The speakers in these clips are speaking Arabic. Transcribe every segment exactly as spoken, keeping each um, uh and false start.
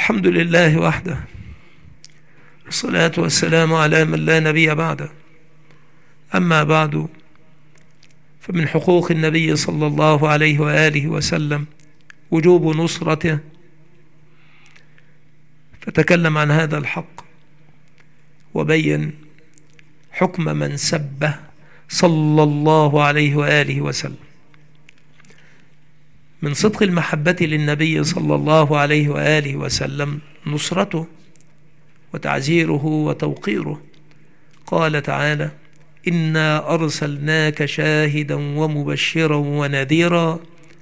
الحمد لله وحده، والصلاة والسلام على من لا نبي بعده. أما بعد، فمن حقوق النبي صلى الله عليه وآله وسلم وجوب نصرته، فتكلم عن هذا الحق وبين حكم من سبه صلى الله عليه وآله وسلم. من صدق المحبة للنبي صلى الله عليه وآله وسلم نصرته وتعزيره وتوقيره. قال تعالى: إنا أرسلناك شاهدا ومبشرا ونذيرا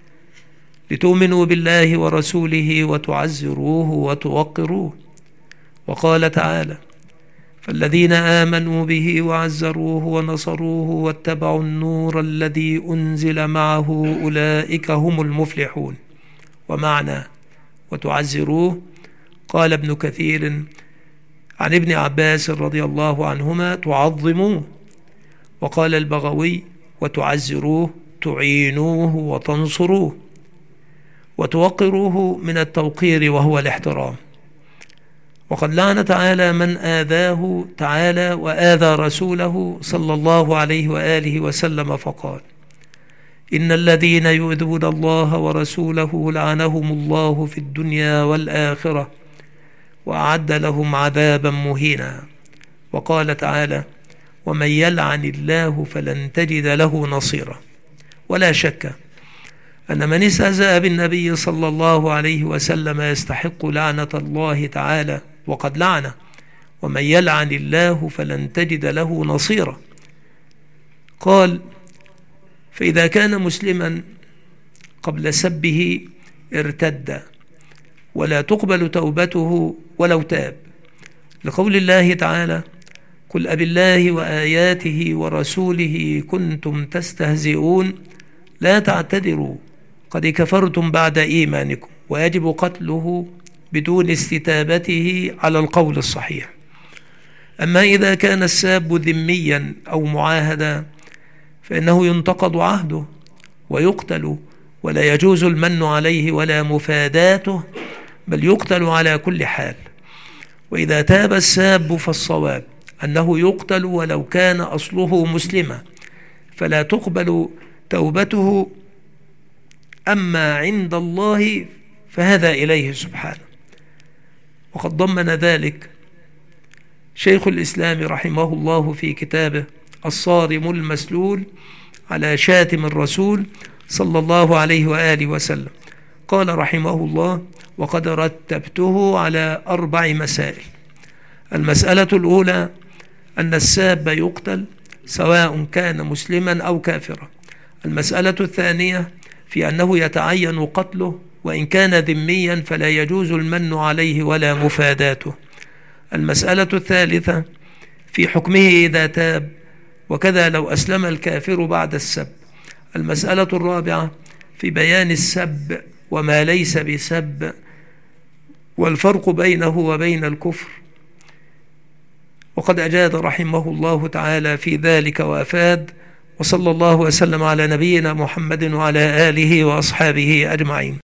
لتؤمنوا بالله ورسوله وتعزروه وتوقروه. وقال تعالى: فالذين آمنوا به وعزروه ونصروه واتبعوا النور الذي أنزل معه أولئك هم المفلحون. ومعنى وتعزروه، قال ابن كثير عن ابن عباس رضي الله عنهما: تعظموه. وقال البغوي: وتعزروه تعينوه وتنصروه. وتوقروه من التوقير وهو الاحترام. وقد لعن تعالى من آذاه تعالى وآذى رسوله صلى الله عليه وآله وسلم، فقال: إن الذين يؤذون الله ورسوله لعنهم الله في الدنيا والآخرة وأعد لهم عذابا مهينا. وقال تعالى: ومن يلعن الله فلن تجد له نصيرا. ولا شك أن من استهزأ بالنبي صلى الله عليه وسلم يستحق لعنة الله تعالى، وقد لعنه. ومن يلعن الله فلن تجد له نصيرا. قال: فإذا كان مسلما قبل سبه ارتد ولا تقبل توبته ولو تاب، لقول الله تعالى: قل أبالله وآياته ورسوله كنتم تستهزئون لا تعتذروا قد كفرتم بعد إيمانكم. ويجب قتله بدون استتابته على القول الصحيح. أما إذا كان الساب ذميا أو معاهدا فإنه ينتقض عهده ويقتل، ولا يجوز المن عليه ولا مفاداته، بل يقتل على كل حال. وإذا تاب الساب فالصواب أنه يقتل ولو كان أصله مسلما، فلا تقبل توبته. أما عند الله فهذا إليه سبحانه. وقد ضمن ذلك شيخ الإسلام رحمه الله في كتابه الصارم المسلول على شاتم الرسول صلى الله عليه وآله وسلم. قال رحمه الله: وقد رتبته على أربع مسائل. المسألة الأولى أن الساب يقتل سواء كان مسلما أو كافرا. المسألة الثانية في أنه يتعين قتله، وإن كان ذميا فلا يجوز المن عليه ولا مفاداته. المسألة الثالثة في حكمه إذا تاب، وكذا لو أسلم الكافر بعد السب. المسألة الرابعة في بيان السب وما ليس بسب، والفرق بينه وبين الكفر. وقد أجاد رحمه الله تعالى في ذلك وأفاد. وصلى الله وسلم على نبينا محمد وعلى آله وأصحابه أجمعين.